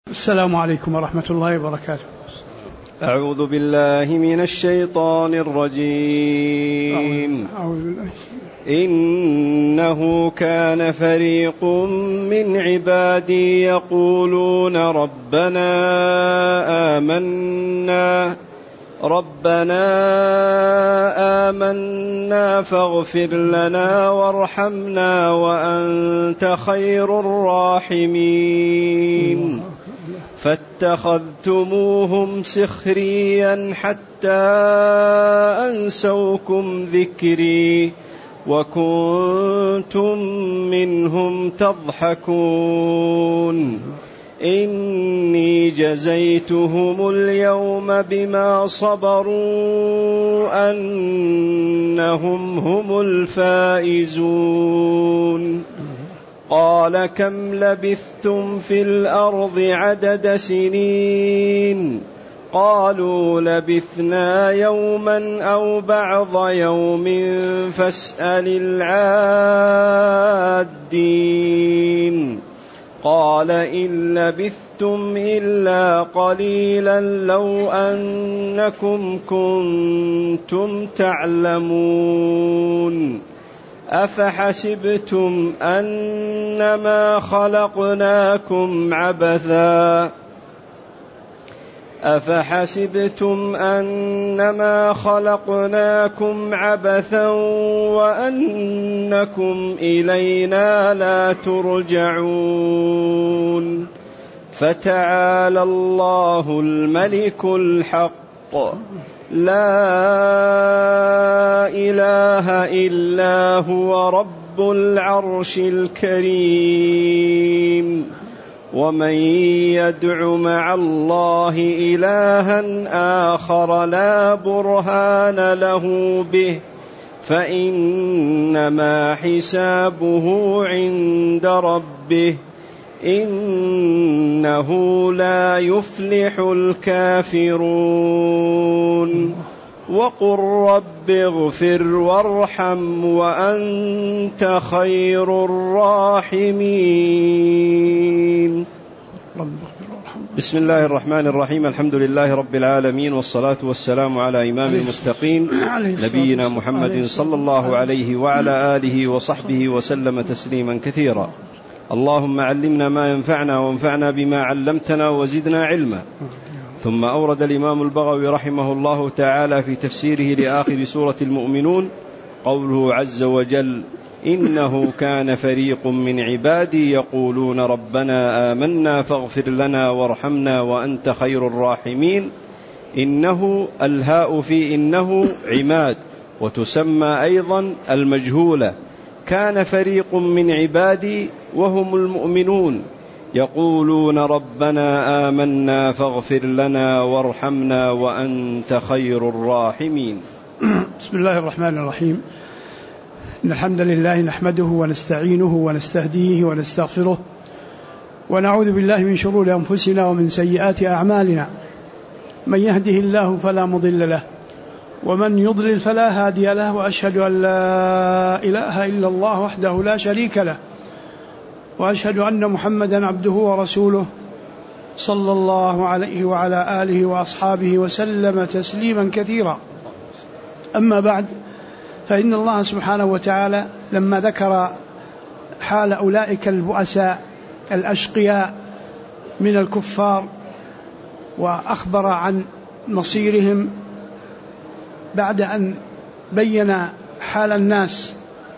السلام عليكم ورحمة الله وبركاته. أعوذ بالله من الشيطان الرجيم. إنه كان فريق من عبادي يقولون ربنا آمنا فاغفر لنا وارحمنا وأنت خير الراحمين فاتخذتموهم سخريا حتى أنسوكم ذكري وكنتم منهم تضحكون إني جزيتهم اليوم بما صبروا أنهم هم الفائزون. قال كم لبثتم في الأرض عدد سنين قالوا لبثنا يوما أو بعض يوم فاسأل العادين. قال إن لبثتم إلا قليلا لو أنكم كنتم تعلمون أفحسبتم أنما خلقناكم عبثا وأنكم إلينا لا ترجعون فتعالى الله الملك الحق لا إله إلا هو رب العرش الكريم. ومن يدع مع الله إلها آخر لا برهان له به فإنما حسابه عند ربه إنه لا يفلح الكافرون. وقل رب اغفر وارحم وأنت خير الراحمين. بسم الله الرحمن الرحيم. الحمد لله رب العالمين والصلاة والسلام على إمام المتقين نبينا محمد صلى الله عليه وعلى آله وصحبه وسلم تسليما كثيرا. اللهم علمنا ما ينفعنا وانفعنا بما علمتنا وزدنا علما. ثم أورد الإمام البغوي رحمه الله تعالى في تفسيره لآخر سورة المؤمنون قوله عز وجل إنه كان فريق من عبادي يقولون ربنا آمنا فاغفر لنا وارحمنا وأنت خير الراحمين. إنه الهاء في إنه عماد وتسمى أيضا المجهولة. كان فريق من عبادي وهم المؤمنون يقولون ربنا آمنا فاغفر لنا وارحمنا وأنت خير الراحمين. بسم الله الرحمن الرحيم. إن الحمد لله نحمده ونستعينه ونستهديه ونستغفره ونعوذ بالله من شرور أنفسنا ومن سيئات أعمالنا. من يهده الله فلا مضل له ومن يضلل فلا هادي له وأشهد أن لا إله إلا الله وحده لا شريك له وأشهد أن محمدا عبده ورسوله صلى الله عليه وعلى آله وأصحابه وسلم تسليما كثيرا. أما بعد، فإن الله سبحانه وتعالى لما ذكر حال أولئك البؤساء الأشقياء من الكفار وأخبر عن مصيرهم بعد أن بين حال الناس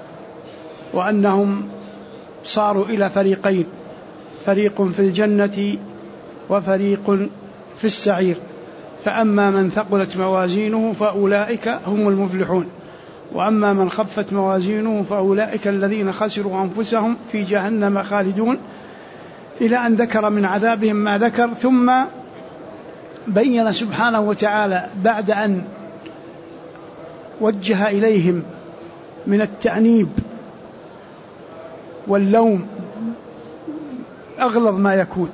وأنهم صاروا إلى فريقين، فريق في الجنة وفريق في السعير، فأما من ثقلت موازينه فأولئك هم المفلحون وأما من خفت موازينه فأولئك الذين خسروا أنفسهم في جهنم خالدون، إلى أن ذكر من عذابهم ما ذكر. ثم بين سبحانه وتعالى بعد أن وجه إليهم من التأنيب واللوم أغلظ ما يكون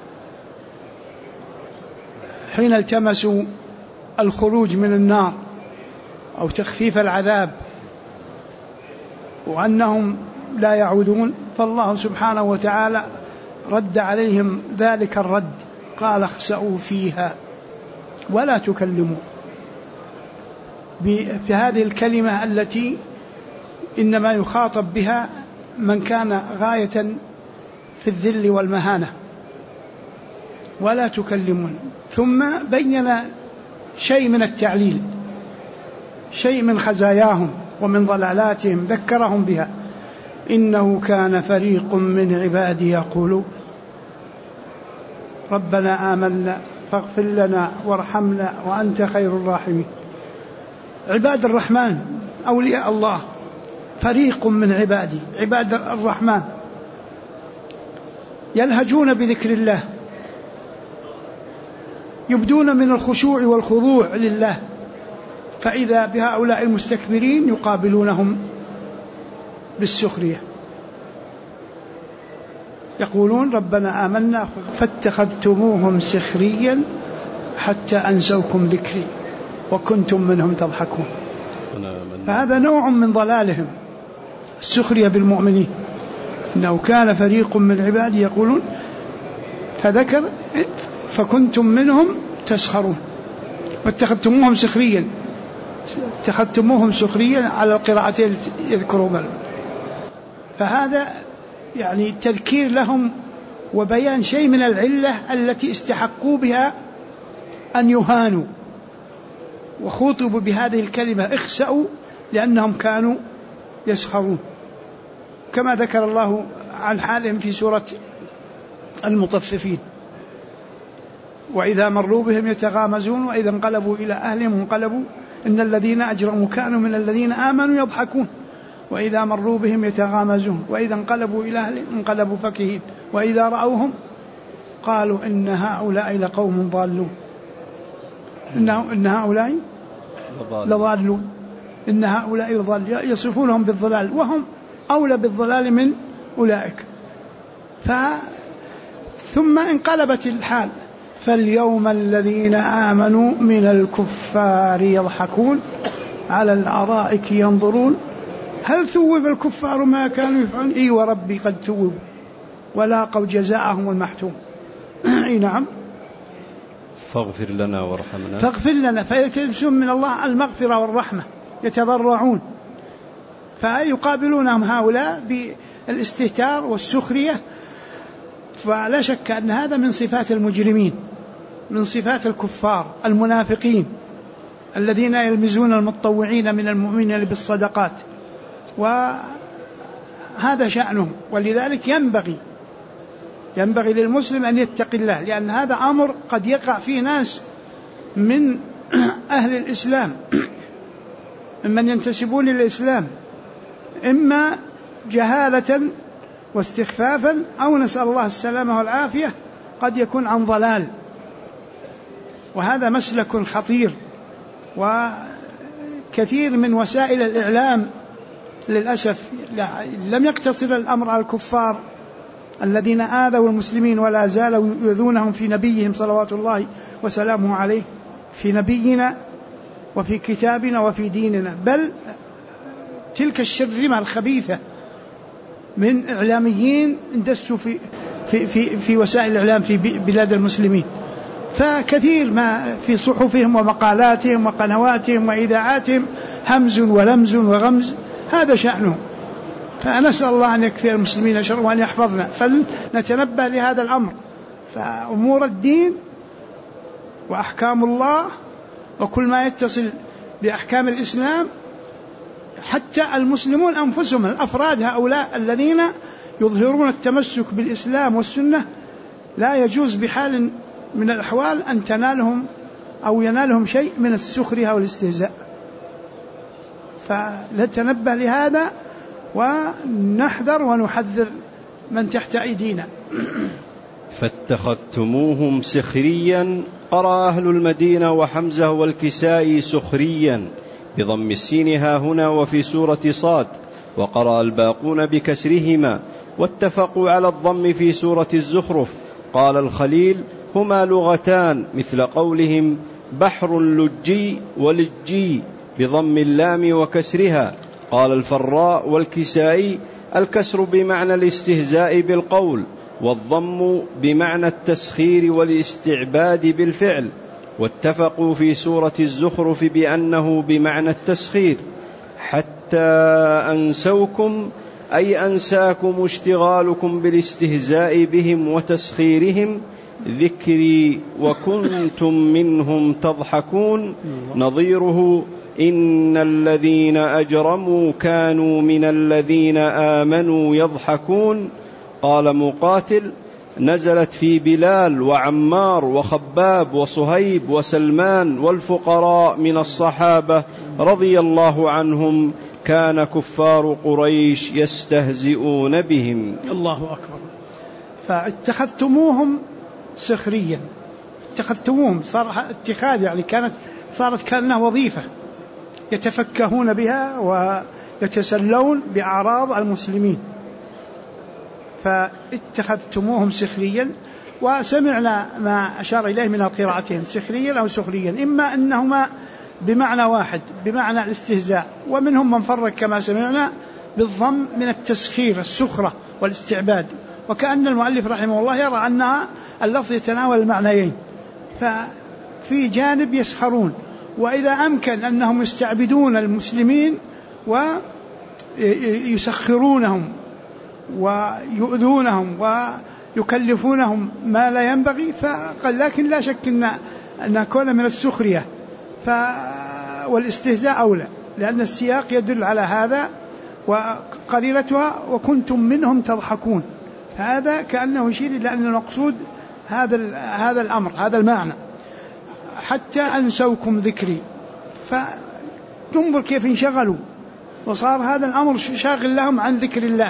حين التمسوا الخروج من النار أو تخفيف العذاب وأنهم لا يعودون، فالله سبحانه وتعالى رد عليهم ذلك الرد، قال اخسأوا فيها ولا تكلموا، في هذه الكلمة التي إنما يخاطب بها من كان غاية في الذل والمهانة، ولا تكلمون. ثم بين شيء من التعليل، شيء من خزاياهم ومن ضلالاتهم ذكرهم بها: إنه كان فريق من عبادي يقولون ربنا آمنا فاغفر لنا وارحمنا وأنت خير الراحمين. عباد الرحمن أولياء الله فريق من عبادي، عباد الرحمن يلهجون بذكر الله، يبدون من الخشوع والخضوع لله، فإذا بهؤلاء المستكبرين يقابلونهم بالسخرية، يقولون ربنا آمنا فاتخذتموهم سخريا حتى أنسوكم ذكري وكنتم منهم تضحكون. فهذا نوع من ضلالهم، السخرية بالمؤمنين. إنه كان فريق من عبادي يقولون، فذكر فكنتم منهم تسخرون واتخذتموهم سخريا، اتخذتموهم سخريا على القراءتين يذكرون. فهذا يعني تذكير لهم وبيان شيء من العلة التي استحقوا بها أن يهانوا، وخوطبوا بهذه الكلمة اخسأوا لأنهم كانوا يسخرون، كما ذكر الله عن حالهم في سورة المطففين: وإذا مروا بهم يتغامزون وإذا انقلبوا إلى أهلهم انقلبوا إن الذين أجرموا كانوا من الذين آمنوا يضحكون وإذا مروا بهم يتغامزون وإذا انقلبوا إلى أهلهم انقلبوا فكهين وإذا رأوهم قالوا إن هؤلاء لقوم ضالون إن هؤلاء لضالون إن هؤلاء لضالون، يصفونهم بالضلال وهم أولى بالضلال من أولئك. ثم انقلبت الحال: فاليوم الذين آمنوا من الكفار يضحكون على الأرائك ينظرون هل ثوب الكفار ما كانوا يفعلون؟ إي وربي قد ثوبوا ولاقوا جزاءهم المحتوم. إي نعم. فاغفر لنا وارحمنا، فاغفر لنا، فيلتمسون من الله المغفرة والرحمة، يتضرعون، فيقابلونهم هؤلاء بالاستهتار والسخرية. فلا شك أن هذا من صفات المجرمين، من صفات الكفار المنافقين الذين يلمزون المتطوعين من المؤمنين بالصدقات، وهذا شأنهم. ولذلك ينبغي للمسلم أن يتقي الله، لأن هذا أمر قد يقع فيه ناس من أهل الإسلام ممن ينتسبون للإسلام، إما جهالة واستخفافا أو نسأل الله السلامة والعافية قد يكون عن ضلال، وهذا مسلك خطير. وكثير من وسائل الإعلام للأسف لم يقتصر الأمر على الكفار الذين آذوا المسلمين ولا زالوا يؤذونهم في نبيهم صلوات الله وسلامه عليه، في نبينا وفي كتابنا وفي ديننا، بل تلك الشرذمة الخبيثة من إعلاميين اندسوا في وسائل الإعلام في بلاد المسلمين، فكثير ما في صحفهم ومقالاتهم وقنواتهم وإذاعاتهم همز ولمز وغمز، هذا شأنهم. فنسأل الله أن يكفي المسلمين شر وأن يحفظنا، فلنتنبه لهذا الأمر. فأمور الدين وأحكام الله وكل ما يتصل بأحكام الإسلام، حتى المسلمون أنفسهم الأفراد هؤلاء الذين يظهرون التمسك بالإسلام والسنة، لا يجوز بحال من الأحوال أن تنالهم أو ينالهم شيء من السخرية والاستهزاء. فلنتنبه لهذا ونحذر ونحذر من تحت أيدينا. فاتخذتموهم سخريا، قرأ أهل المدينة وحمزة والكسائي سخريا بضم السين ها هنا وفي سورة صاد، وقرأ الباقون بكسرهما، واتفقوا على الضم في سورة الزخرف. قال الخليل: هما لغتان مثل قولهم بحر لجي ولجي بضم اللام وكسرها. قال الفراء والكسائي: الكسر بمعنى الاستهزاء بالقول، والضم بمعنى التسخير والاستعباد بالفعل، واتفقوا في سورة الزخرف بأنه بمعنى التسخير. حتى أنسوكم أي أنساكم اشتغالكم بالاستهزاء بهم وتسخيرهم ذكري وكنتم منهم تضحكون، نظيره إن الذين أجرموا كانوا من الذين آمنوا يضحكون. قال مقاتل: نزلت في بلال وعمار وخباب وصهيب وسلمان والفقراء من الصحابة رضي الله عنهم، كان كفار قريش يستهزئون بهم. الله أكبر. فاتخذتموهم سخريا، اتخذتموهم، صار اتخاذ يعني صارت كأنها وظيفة يتفكهون بها ويتسلون بأعراض المسلمين، فاتخذتموهم سخريا. وسمعنا ما أشار إليه من القراءتين، سخريا أو سخريا، إما أنهما بمعنى واحد بمعنى الاستهزاء، ومنهم من فرق كما سمعنا بالضم من التسخير السخرة والاستعباد، وكأن المؤلف رحمه الله يرى أن اللفظ يتناول المعنيين، ففي جانب يسخرون، وإذا أمكن أنهم يستعبدون المسلمين ويسخرونهم ويؤذونهم ويكلفونهم ما لا ينبغي، فقال لكن لا شك أن كون من السخرية والاستهزاء أولى، لأن السياق يدل على هذا، وقرينتها وكنتم منهم تضحكون، هذا كأنه يشير إلى أن المقصود هذا الأمر، هذا المعنى. حتى أنسوكم ذكري، فتنظر كيف انشغلوا وصار هذا الأمر شاغل لهم عن ذكر الله،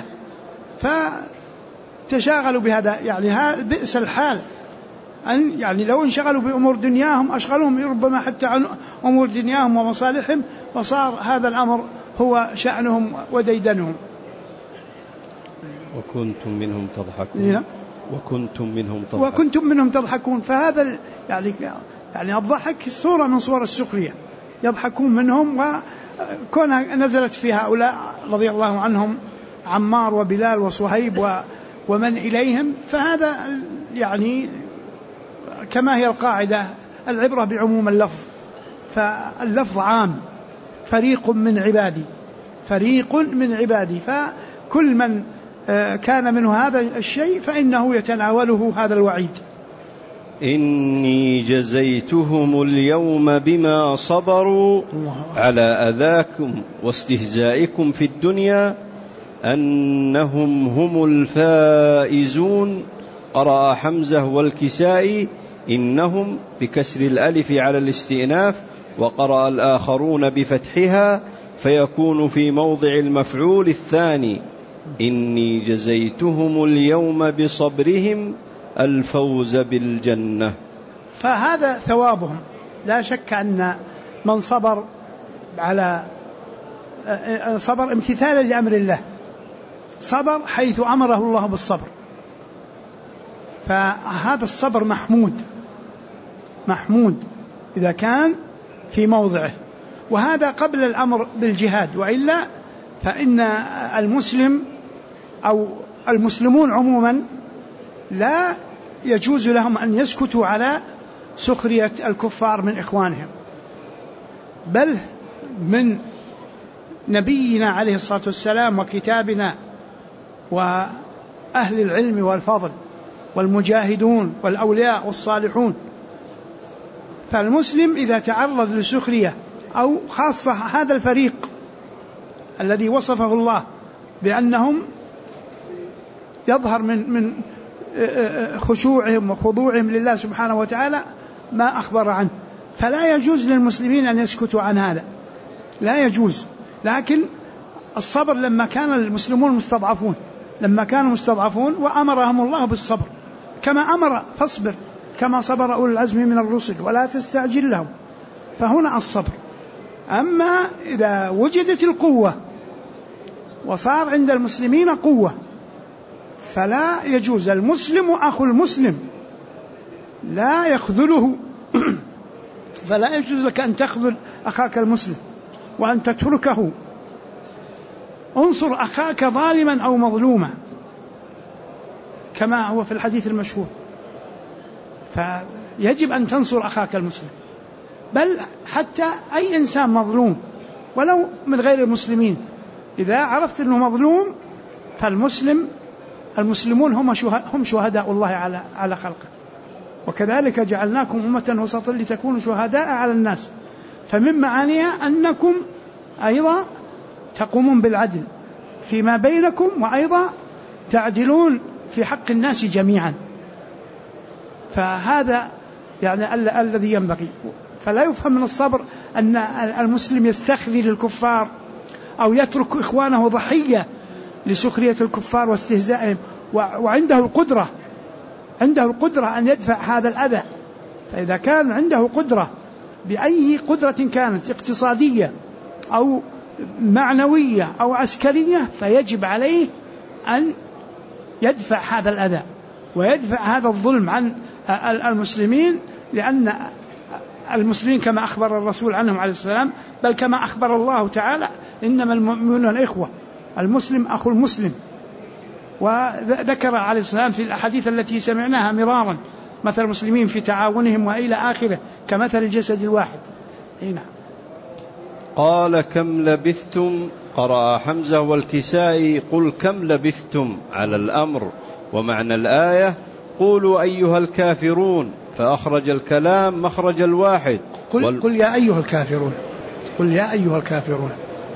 فتشاغلوا بهذا. يعني بئس الحال أن يعني لو انشغلوا بأمور دنياهم أشغلهم ربما حتى عن أمور دنياهم ومصالحهم، وصار هذا الأمر هو شأنهم وديدنهم. وكنتم منهم تضحكون. وكنتم منهم تضحكون. فهذا يعني الضحك صورة من صور السخرية، يضحكون منهم، وكونها نزلت في هؤلاء رضي الله عنهم عمار وبلال وصهيب ومن إليهم، فهذا يعني كما هي القاعدة العبرة بعموم اللفظ، فاللفظ عام، فريق من عبادي، فكل من كان منه هذا الشيء فإنه يتناوله هذا الوعيد. إني جزيتهم اليوم بما صبروا على أذاكم واستهزائكم في الدنيا أنهم هم الفائزون. قرأ حمزة والكسائي إنهم بكسر الألف على الاستئناف، وقرأ الآخرون بفتحها فيكون في موضع المفعول الثاني. إني جزيتهم اليوم بصبرهم الفوز بالجنة. فهذا ثوابهم، لا شك أن من صبر امتثالا لأمر الله، صبر حيث أمره الله بالصبر، فهذا الصبر محمود إذا كان في موضعه، وهذا قبل الأمر بالجهاد، وإلا فإن المسلم أو المسلمون عموما لا يجوز لهم أن يسكتوا على سخرية الكفار من إخوانهم، بل من نبينا عليه الصلاة والسلام وكتابنا وأهل العلم والفضل والمجاهدون والأولياء والصالحون. فالمسلم إذا تعرض لسخرية، أو خاصة هذا الفريق الذي وصفه الله بأنهم يظهر من خشوعهم وخضوعهم لله سبحانه وتعالى ما أخبر عنه، فلا يجوز للمسلمين أن يسكتوا عن هذا، لا يجوز. لكن الصبر لما كان المسلمون مستضعفون وأمرهم الله بالصبر كما أمر، فاصبر كما صبر أولو العزم من الرسل ولا تستعجل لهم، فهنا الصبر. أما إذا وجدت القوة وصار عند المسلمين قوة فلا يجوز. المسلم أخو المسلم لا يخذله فلا يجوز لك أن تخذل أخاك المسلم وأن تتركه. انصر أخاك ظالما أو مظلوما، كما هو في الحديث المشهور. فيجب أن تنصر أخاك المسلم، بل حتى أي إنسان مظلوم ولو من غير المسلمين، إذا عرفت أنه مظلوم فالمسلمون هم شهداء الله على خلقه. وكذلك جعلناكم أمة وسطا لتكونوا شهداء على الناس، فمن معانيها أنكم أيضا تقومون بالعدل فيما بينكم، وأيضا تعدلون في حق الناس جميعا. فهذا يعني الذي ينبغي. فلا يفهم من الصبر أن المسلم يستخذل الكفار أو يترك إخوانه ضحية لسخرية الكفار واستهزائهم، وعنده القدرة أن يدفع هذا الأذى. فإذا كان عنده قدرة بأي قدرة كانت، اقتصادية أو معنوية أو عسكرية، فيجب عليه أن يدفع هذا الأذى ويدفع هذا الظلم عن المسلمين، لأن المسلمين كما أخبر الرسول عنهم عليه السلام، بل كما أخبر الله تعالى إنما المؤمنون إخوة، المسلم أخو المسلم. وذكر عليه السلام في الأحاديث التي سمعناها مرارا مثل المسلمين في تعاونهم وإلى آخره كمثل الجسد الواحد. نعم. قال كم لبثتم، قرأ حمزة والكسائي قل كم لبثتم على الأمر، ومعنى الآية قولوا أيها الكافرون، فأخرج الكلام مخرج الواحد. قل يا أيها الكافرون، قل يا أيها الكافرون،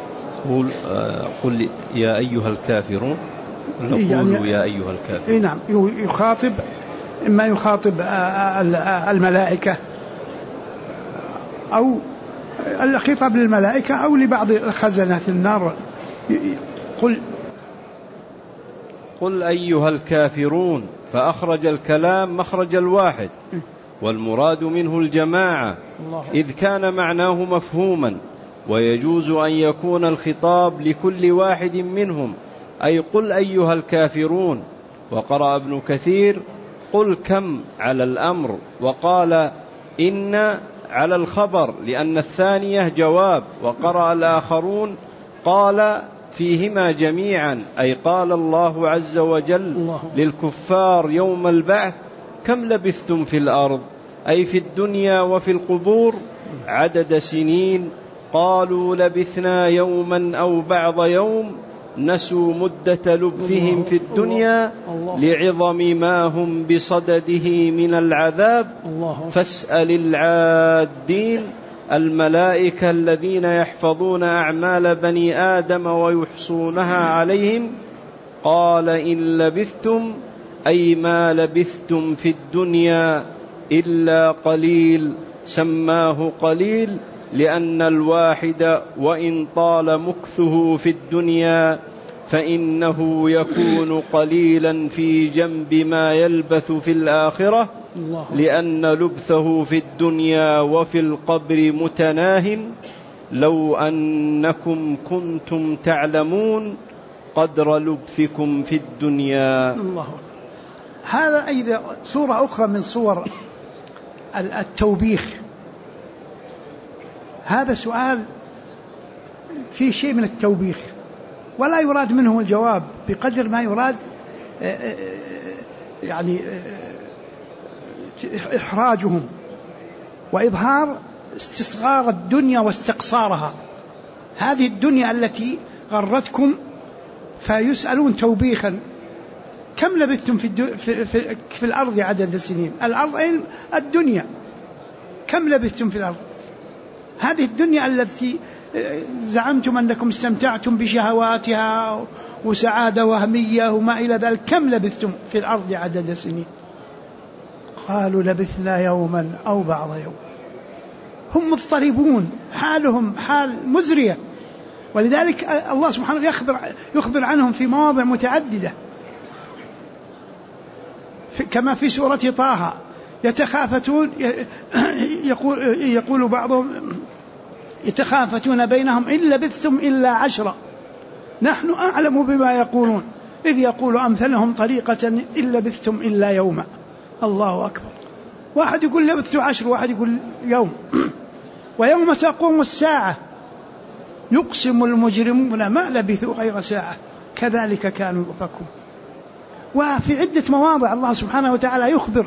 قل يا أيها الكافرون، قولوا يا أيها الكافرون. نعم، يخاطب، إما يخاطب الملائكة أو الخطاب للملائكة أو لبعض خزنة النار. قل أيها الكافرون، فأخرج الكلام مخرج الواحد، والمراد منه الجماعة، إذ كان معناه مفهوما، ويجوز أن يكون الخطاب لكل واحد منهم، أي قل أيها الكافرون. وقرأ ابن كثير قل كم على الأمر، وقال إن على الخبر لأن الثانية جواب. وقرأ الآخرون قال فيهما جميعا، أي قال الله عز وجل للكفار يوم البعث كم لبثتم في الأرض، أي في الدنيا وفي القبور، عدد سنين. قالوا لبثنا يوما أو بعض يوم، نسوا مدة لبثهم في الدنيا لعظم ما هم بصدده من العذاب. فاسأل العادين، الملائكة الذين يحفظون أعمال بني آدم ويحصونها عليهم. قال إن لبثتم أي ما لبثتم في الدنيا إلا قليل، سماه قليل لأن الواحد وإن طال مكثه في الدنيا فإنه يكون قليلا في جنب ما يلبث في الآخرة، لأن لبثه في الدنيا وفي القبر متناه. لو أنكم كنتم تعلمون قدر لبثكم في الدنيا. الله. هذا أيضا صورة أخرى من صور التوبيخ. هذا سؤال فيه شيء من التوبيخ، ولا يراد منه الجواب بقدر ما يراد يعني إحراجهم وإظهار استصغار الدنيا واستقصارها. هذه الدنيا التي غرتكم، فيسألون توبيخا كم لبثتم في الأرض عدد السنين. الأرض أين؟ الدنيا. كم لبثتم في الأرض؟ هذه الدنيا التي زعمتم أنكم استمتعتم بشهواتها وسعادة وهمية وما إلى ذلك، كم لبثتم في الأرض عدد سنين؟ قالوا لبثنا يوما أو بعض يوم. هم مضطربون، حالهم حال مزرية، ولذلك الله سبحانه يخبر عنهم في مواضع متعددة، كما في سورة طه يتخافتون، يقول بعضهم يتخافتون بينهم إن لبثتم إلا 10 نحن أعلم بما يقولون إذ يقول أمثلهم طريقة إن لبثتم إلا يوما. الله أكبر. واحد يقول لبثت 10، واحد يقول يوم. ويوم تقوم الساعة يقسم المجرمون ما لبثوا غير ساعة كذلك كانوا يؤفكون. وفي عدة مواضع الله سبحانه وتعالى يخبر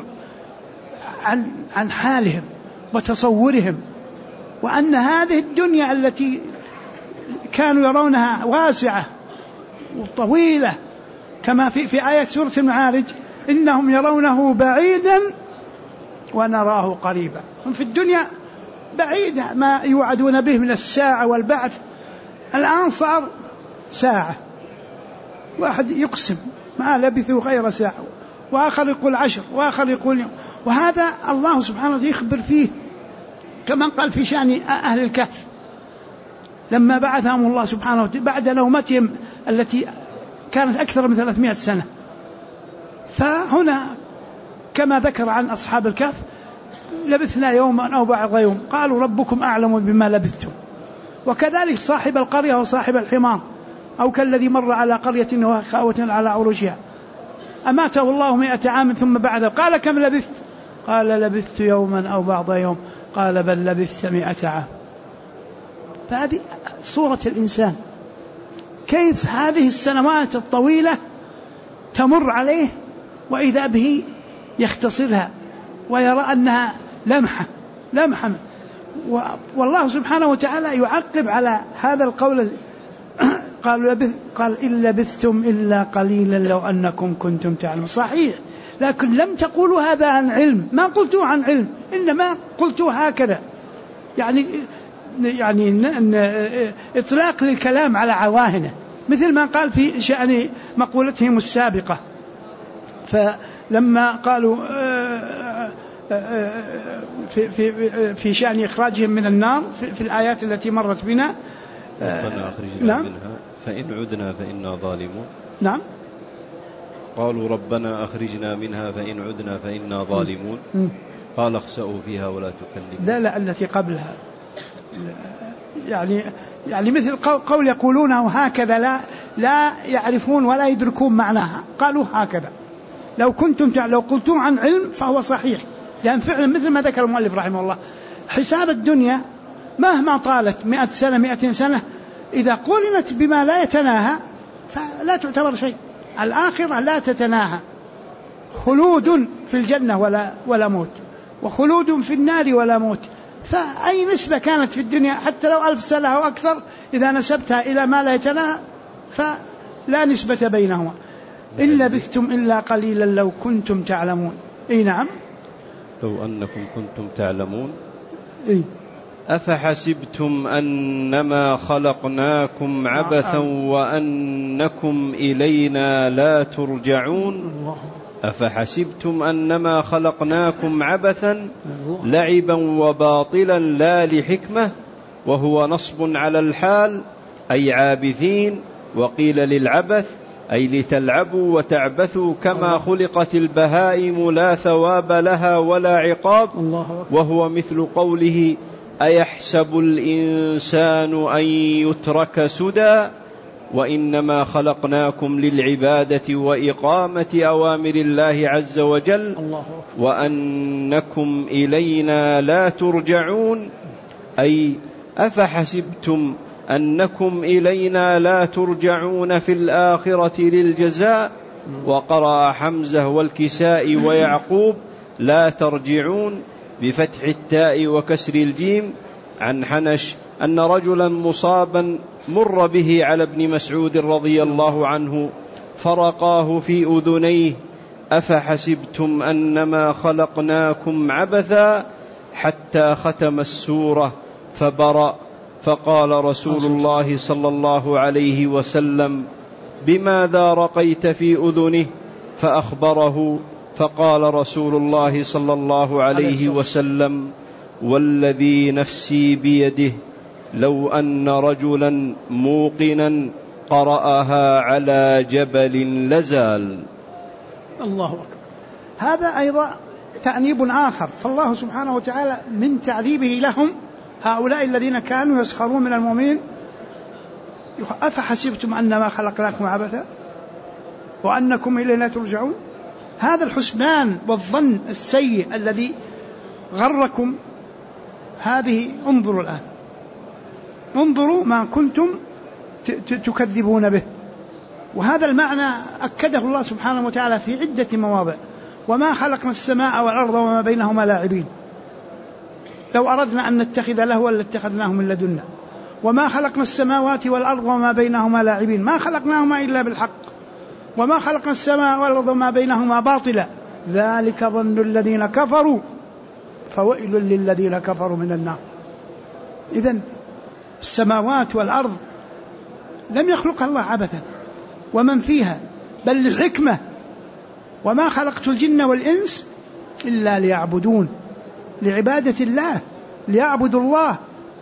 عن حالهم وتصورهم، وأن هذه الدنيا التي كانوا يرونها واسعة وطويلة، كما في آية سورة المعارج: إنهم يرونه بعيدا ونراه قريبا. هم في الدنيا بعيدة ما يوعدون به من الساعة والبعث، الآن صار ساعة، واحد يقسم ما لبثوا غير ساعة، وآخر يقول 10، وآخر يقول يوم. وهذا الله سبحانه وتعالى يخبر فيه، كما قال في شأن أهل الكهف لما بعثهم الله سبحانه وتعالى بعد نومتهم التي كانت أكثر من 300 سنة. فهنا كما ذكر عن أصحاب الكهف: لبثنا يوما أو بعض يوم، قالوا ربكم أعلم بما لبثتم. وكذلك صاحب القرية وصاحب الحمار، أو كالذي مر على قرية وهي خاوية على عروشها أماته الله 100 عام ثم بعده قال كم لبثت؟ قال لبثت يوما أو بعض يوم، قال بل لبثت 100 عام. فهذه صورة الإنسان، كيف هذه السنوات الطويلة تمر عليه وإذا به يختصرها ويرى أنها لمحة. والله سبحانه وتعالى يعقب على هذا القول: قال إن لبثتم إلا قليلا لو أنكم كنتم تعلمون. صحيح، لكن لم تقولوا هذا عن علم، ما قلتوا عن علم، إنما قلتوا هكذا، يعني إطلاق للكلام على عواهنه، مثل ما قال في شأن مقولتهم السابقة، فلما قالوا في شأن إخراجهم من النار في الآيات التي مرت بنا: ربنا أخرجنا منها فإن عدنا فإنا ظالمون. نعم، قالوا ربنا أخرجنا منها فإن عدنا فإنا ظالمون. قال اخسأوا فيها ولا تكلمون. لا التي قبلها، يعني مثل قول يقولونه هكذا لا يعرفون ولا يدركون معناها، قالوا هكذا. لو قلتم عن علم فهو صحيح، لأن فعلا مثل ما ذكر المؤلف رحمه الله: حساب الدنيا مهما طالت 100 سنة 200 سنة، إذا قرنت بما لا يتناهى فلا تعتبر شيء. الآخرة لا تتناهى، خلود في الجنة ولا موت، وخلود في النار ولا موت. فأي نسبة كانت في الدنيا حتى لو 1000 سنة أو أكثر، إذا نسبتها إلى ما لا يتناهى فلا نسبة بينهما. إن لبثتم إلا قليلا لو كنتم تعلمون. أي نعم، لو أنكم كنتم تعلمون. إيه؟ أفحسبتم أنما خلقناكم عبثا وأنكم إلينا لا ترجعون. أفحسبتم أنما خلقناكم عبثا لعبا وباطلا لا لحكمة، وهو نصب على الحال أي عابثين، وقيل للعبث أي لتلعبوا وتعبثوا كما خلقت البهائم لا ثواب لها ولا عقاب. وهو مثل قوله: أيحسب الإنسان أن يترك سدى، وإنما خلقناكم للعبادة وإقامة أوامر الله عز وجل، وأنكم إلينا لا ترجعون، أي أفحسبتم أنكم إلينا لا ترجعون في الآخرة للجزاء. وقرأ حمزة والكساء ويعقوب لا ترجعون بفتح التاء وكسر الجيم عن حنش أن رجلا مصابا مر به على ابن مسعود رضي الله عنه فرقاه في أذنيه: أفحسبتم أنما خلقناكم عبثا، حتى ختم السورة فبرأ. فقال رسول الله صلى الله عليه وسلم: بماذا رقيت في أذنه؟ فأخبره، فقال رسول الله صلى الله عليه وسلم: والذي نفسي بيده لو أن رجلا موقنا قرأها على جبل لزال. الله أكبر. هذا أيضا تأنيب آخر، فالله سبحانه وتعالى من تعذيبه لهم هؤلاء الذين كانوا يسخرون من المؤمنين: أفحسبتم أنما خلقناكم عبثا وأنكم إلينا ترجعون. هذا الحسبان والظن السيء الذي غركم، هذه انظروا الآن، انظروا ما كنتم تكذبون به. وهذا المعنى أكده الله سبحانه وتعالى في عدة مواضع: وما خلقنا السماء والأرض وما بينهما لاعبين. لو أردنا أن نتخذ لهوا لاتخذناه من لدنا. وما خلقنا السماوات والأرض وما بينهما لاعبين، ما خلقناهما إلا بالحق. وما خلقنا السماء والأرض وما بينهما باطلا، ذلك ظن الذين كفروا فويل للذين كفروا من النار. إذن السماوات والأرض لم يخلقها الله عبثا ومن فيها، بل للحكمة. وما خلقت الجن والإنس إلا ليعبدون، لعبادة الله، ليعبدوا الله.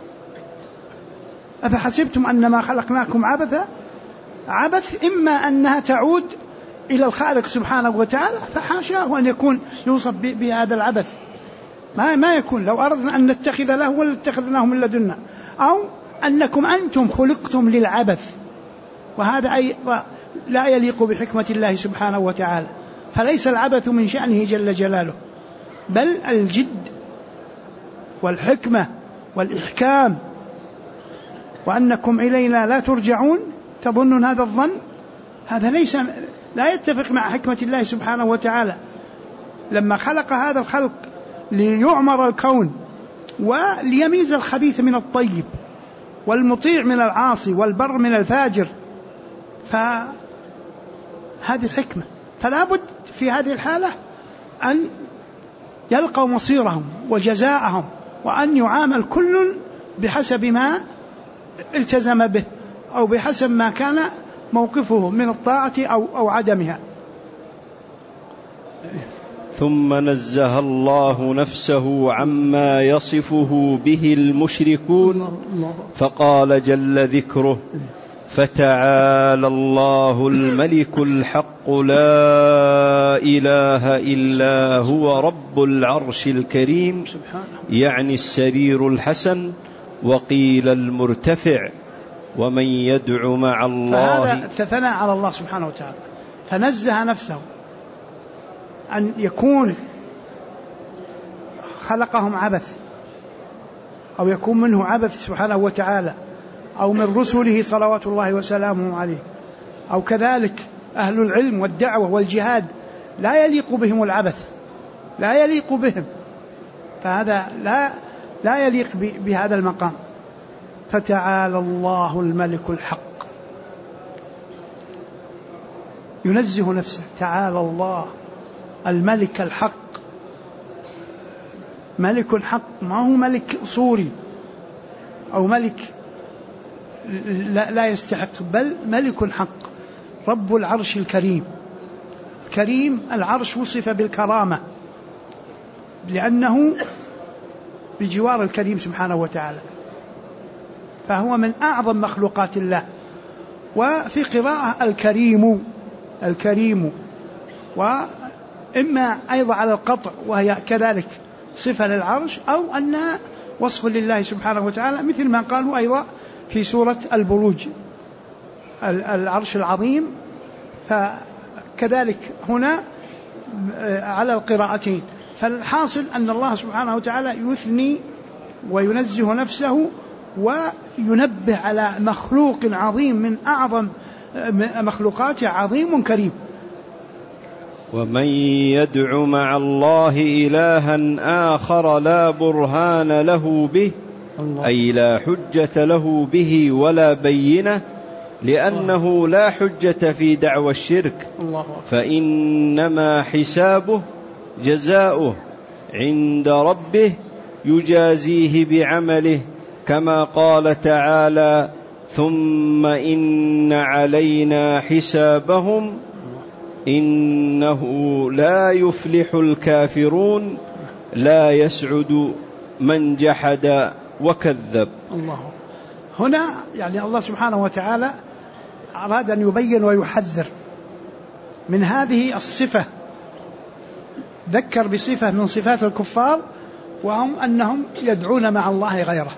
أفحسبتم أنما خلقناكم عبثا؟ عبث إما أنها تعود إلى الخالق سبحانه وتعالى، فحاشاه أن يكون يوصف بهذا العبث، ما يكون. لو أردنا أن نتخذ له لاتخذناه من لدنا، أو أنكم أنتم خلقتم للعبث، وهذا أيضا لا يليق بحكمة الله سبحانه وتعالى. فليس العبث من شأنه جل جلاله، بل الجد والحكمة والإحكام. وأنكم إلينا لا ترجعون، تظنون هذا الظن، هذا لا يتفق مع حكمة الله سبحانه وتعالى. لما خلق هذا الخلق ليعمر الكون وليميز الخبيث من الطيب والمطيع من العاصي والبر من الفاجر، فهذه حكمة. فلا بد في هذه الحالة أن يلقوا مصيرهم وجزاءهم، وأن يعامل كل بحسب ما التزم به، أو بحسب ما كان موقفه من الطاعة أو عدمها. ثم نزه الله نفسه عما يصفه به المشركون فقال جل ذكره: فتعالى الله الملك الحق لا إله إلا هو رب العرش الكريم، يعني السرير الحسن، وقيل المرتفع. ومن يدع مع الله، فهذا ثناء على الله سبحانه وتعالى، فنزه نفسه أن يكون خلقهم عبث، أو يكون منه عبث سبحانه وتعالى، أو من رسله صلوات الله وسلامه عليه، أو كذلك أهل العلم والدعوة والجهاد لا يليق بهم العبث، لا يليق بهم، فهذا لا يليق بهذا المقام. فتعالى الله الملك الحق، ينزه نفسه. تعالى الله الملك الحق، ملك حق، ما هو ملك صوري أو ملك لا يستحق، بل ملك حق، رب العرش الكريم. كريم، العرش وصف بالكرامة لأنه بجوار الكريم سبحانه وتعالى، فهو من أعظم مخلوقات الله. وفي قراءة الكريم، وإما أيضا على القطع، وهي كذلك صفة للعرش، أو أنها وصف لله سبحانه وتعالى، مثل ما قالوا أيضا في سورة البروج العرش العظيم. فكذلك هنا على القراءتين. فالحاصل أن الله سبحانه وتعالى يثني وينزه نفسه، وينبه على مخلوق عظيم من أعظم مخلوقاته، عظيم كريم. ومن يدع مع الله إلها آخر لا برهان له به، أي لا حجة له به ولا بينة، لأنه لا حجة في دعوى الشرك، فإنما حسابه جزاؤه عند ربه يجازيه بعمله، كما قال تعالى: ثم إن علينا حسابهم إنه لا يفلح الكافرون لا يسعد من جحد وكذب. الله هنا يعني الله سبحانه وتعالى أراد أن يبين ويحذر من هذه الصفة. ذكر بصفة من صفات الكفار، وهم أنهم يدعون مع الله غيره.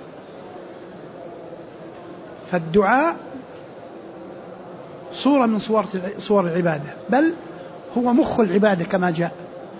فالدعاء صورة من صور العبادة، بل هو مخ العبادة كما جاء.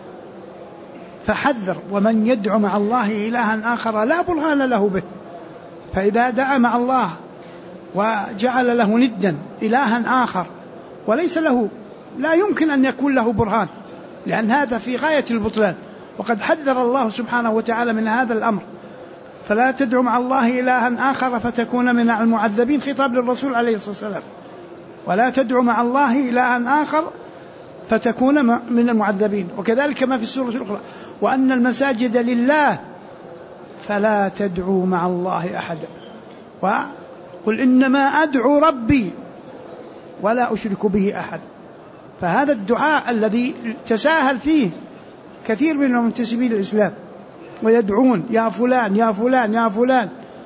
فحذر: ومن يدعو مع الله إلها آخر لا برهان له به. فإذا دعا مع الله وجعل له ندا إلها آخر وليس له، لا يمكن أن يكون له برهان، لأن هذا في غاية البطلان، وقد حذر الله سبحانه وتعالى من هذا الأمر. فلا تدعو مع الله إلها آخر فتكون من المعذبين، خطاب للرسول عليه الصلاة والسلام، ولا تدعو مع الله إلها آخر فتكون من المعذبين. وكذلك ما في السورة الأخرى: وأن المساجد لله فلا تدعوا مع الله أحدا وقل إنما أدعو ربي ولا أشرك به أحد. فهذا الدعاء الذي تساهل فيه كثير من المنتسبين للإسلام ويدعون يا فلان يا فلان يا فلان،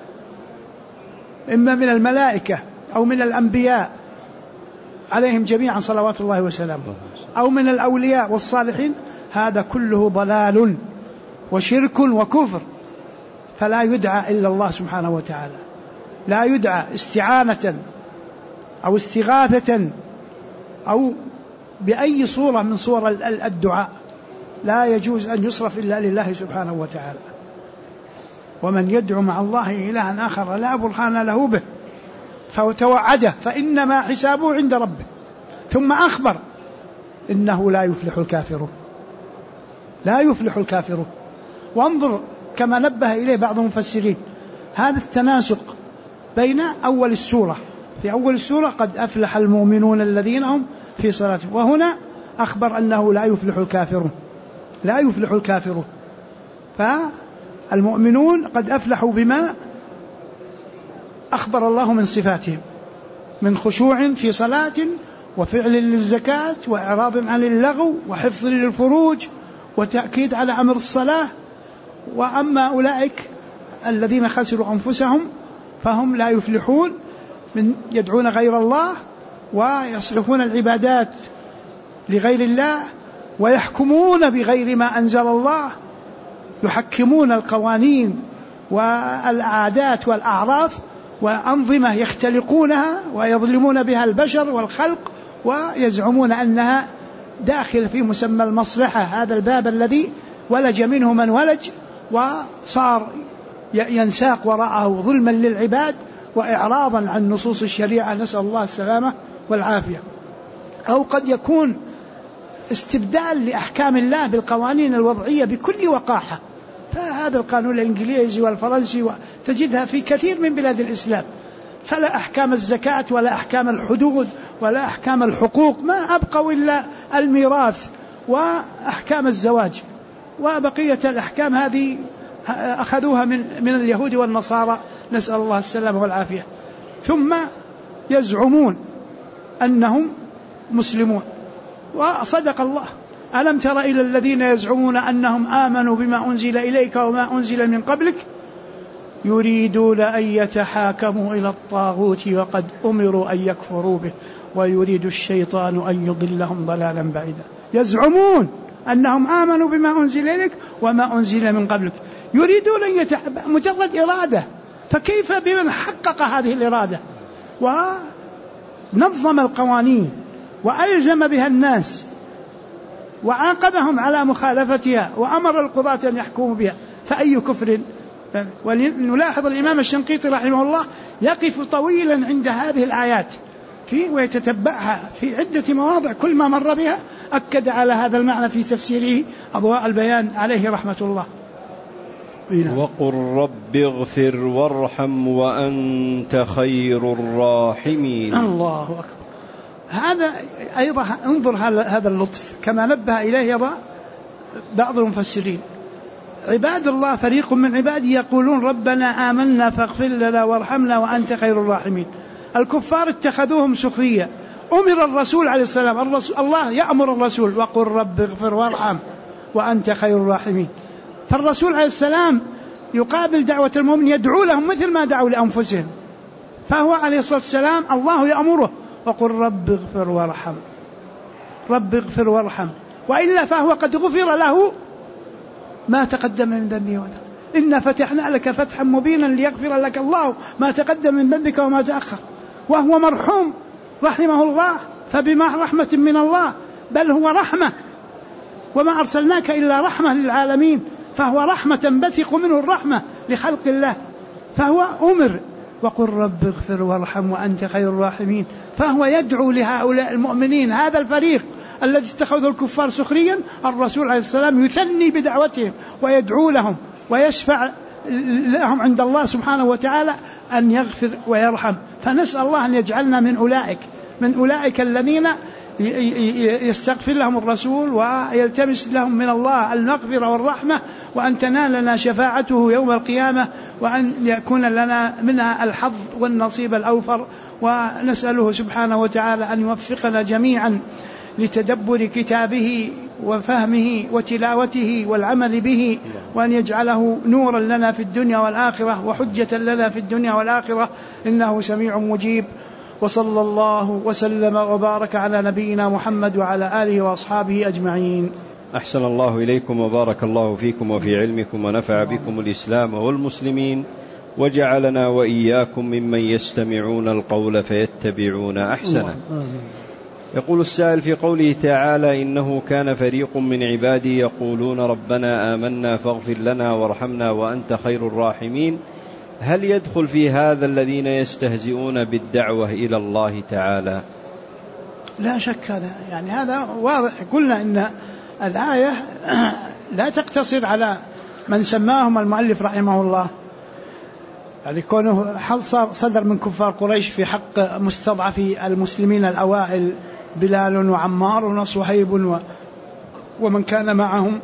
إما من الملائكة أو من الأنبياء عليهم جميعا صلوات الله وسلامه، أو من الأولياء والصالحين، هذا كله ضلال وشرك وكفر. فلا يدعى إلا الله سبحانه وتعالى، لا يدعى استعانة أو استغاثة أو بأي صورة من صور الدعاء، لا يجوز أن يصرف إلا لله سبحانه وتعالى. ومن يدعو مع الله إلها آخر لا برهان له به فتوعده فإنما حسابه عند ربه. ثم أخبر إنه لا يفلح الكافرون، لا يفلح الكافرون. وانظر كما نبه إليه بعض المفسرين هذا التناسق بين أول السورة، في أول السورة قد أفلح المؤمنون الذين هم في صلاتهم، وهنا أخبر أنه لا يفلح الكافرون، لا يفلح الكافرون. فالمؤمنون قد أفلحوا بما أخبر الله من صفاتهم من خشوع في صلاة وفعل للزكاة وإعراض عن اللغو وحفظ للفروج وتأكيد على أمر الصلاة. وأما أولئك الذين خسروا أنفسهم فهم لا يفلحون، من يدعون غير الله ويصرفون العبادات لغير الله ويحكمون بغير ما أنزل الله، يحكمون القوانين والعادات والأعراف وأنظمة يختلقونها ويظلمون بها البشر والخلق، ويزعمون أنها داخل في مسمى المصلحة، هذا الباب الذي ولج منه من ولج وصار ينساق وراءه ظلما للعباد وإعراضا عن نصوص الشريعة، نسأل الله السلامة والعافية. أو قد يكون استبدال لأحكام الله بالقوانين الوضعية بكل وقاحة، فهذا القانون الإنجليزي والفرنسي تجدها في كثير من بلاد الإسلام، فلا أحكام الزكاة ولا أحكام الحدود ولا أحكام الحقوق، ما أبقوا إلا الميراث وأحكام الزواج، وبقية الأحكام هذه أخذوها من اليهود والنصارى، نسأل الله السلامة والعافية. ثم يزعمون أنهم مسلمون، وصدق الله: ألم تر إلى الذين يزعمون أنهم آمنوا بما أنزل إليك وما أنزل من قبلك يريدون أن يتحاكموا إلى الطاغوت وقد أمروا أن يكفروا به ويريد الشيطان أن يضلهم ضلالا بعيدا. يزعمون أنهم آمنوا بما أنزل إليك وما أنزل من قبلك، يريدون أن مجرد إرادة، فكيف بمن حقق هذه الإرادة ونظم القوانين وألزم بها الناس وعاقبهم على مخالفتها وأمر القضاة أن يحكموا بها، فأي كفر. ونلاحظ الإمام الشنقيطي رحمه الله يقف طويلا عند هذه الآيات ويتتبعها في عدة مواضع، كل ما مر بها أكد على هذا المعنى في تفسيره أضواء البيان عليه رحمة الله. وقل رب اغفر وارحم وأنت خير الراحمين. الله أكبر. هذا أيضا انظر هذا اللطف كما نبه إليه أيضا بعض المفسرين: عباد الله فريق من عبادي يقولون ربنا آمنا فاغفر لنا وارحمنا وأنت خير الراحمين. الكفار اتخذوهم سخرية. أمر الرسول عليه السلام، الله يأمر الرسول: وقل رب اغفر وارحم وأنت خير الراحمين. فالرسول عليه السلام يقابل دعوة المؤمن، يدعو لهم مثل ما دعوا لأنفسهم، فهو عليه الصلاة والسلام الله يأمره: وقل رب اغفر وارحم، رب اغفر وارحم، وإلا فهو قد غفر له ما تقدم من ذنبه وتأخر. إنا فتحنا لك فتحا مبينا ليغفر لك الله ما تقدم من ذنبك وما تأخر. وهو مرحوم رحمه الله، فبما رحمة من الله، بل هو رحمة، وما أرسلناك إلا رحمة للعالمين، فهو رحمة تنبثق منه الرحمة لخلق الله. فهو أمر وقل رب اغفر وارحم وأنت خير الراحمين. فهو يدعو لهؤلاء المؤمنين، هذا الفريق الذي اتخذوا الكفار سخريا، الرسول عليه السلام يثني بدعوتهم ويدعو لهم ويشفع لهم عند الله سبحانه وتعالى أن يغفر ويرحم. فنسأل الله أن يجعلنا من أولئك الذين يستغفر لهم الرسول ويلتمس لهم من الله المغفرة والرحمة، وأن تنالنا شفاعته يوم القيامة، وأن يكون لنا منها الحظ والنصيب الأوفر. ونسأله سبحانه وتعالى أن يوفقنا جميعا لتدبر كتابه وفهمه وتلاوته والعمل به، وأن يجعله نورا لنا في الدنيا والآخرة وحجة لنا في الدنيا والآخرة، إنه سميع مجيب. وصلى الله وسلم وبارك على نبينا محمد وعلى آله وأصحابه أجمعين. أحسن الله إليكم وبارك الله فيكم وفي علمكم ونفع بكم الإسلام والمسلمين، وجعلنا وإياكم ممن يستمعون القول فيتبعون أحسنه. يقول السائل في قوله تعالى: إنه كان فريق من عبادي يقولون ربنا آمنا فاغفر لنا وارحمنا وأنت خير الراحمين، هل يدخل في هذا الذين يستهزئون بالدعوة إلى الله تعالى؟ لا شك هذا واضح. قلنا إن الآية لا تقتصر على من سماهم المؤلف رحمه الله، يعني كونه صدر من كفار قريش في حق مستضعفي المسلمين الأوائل بلال وعمار وصهيب ومن كان معهم،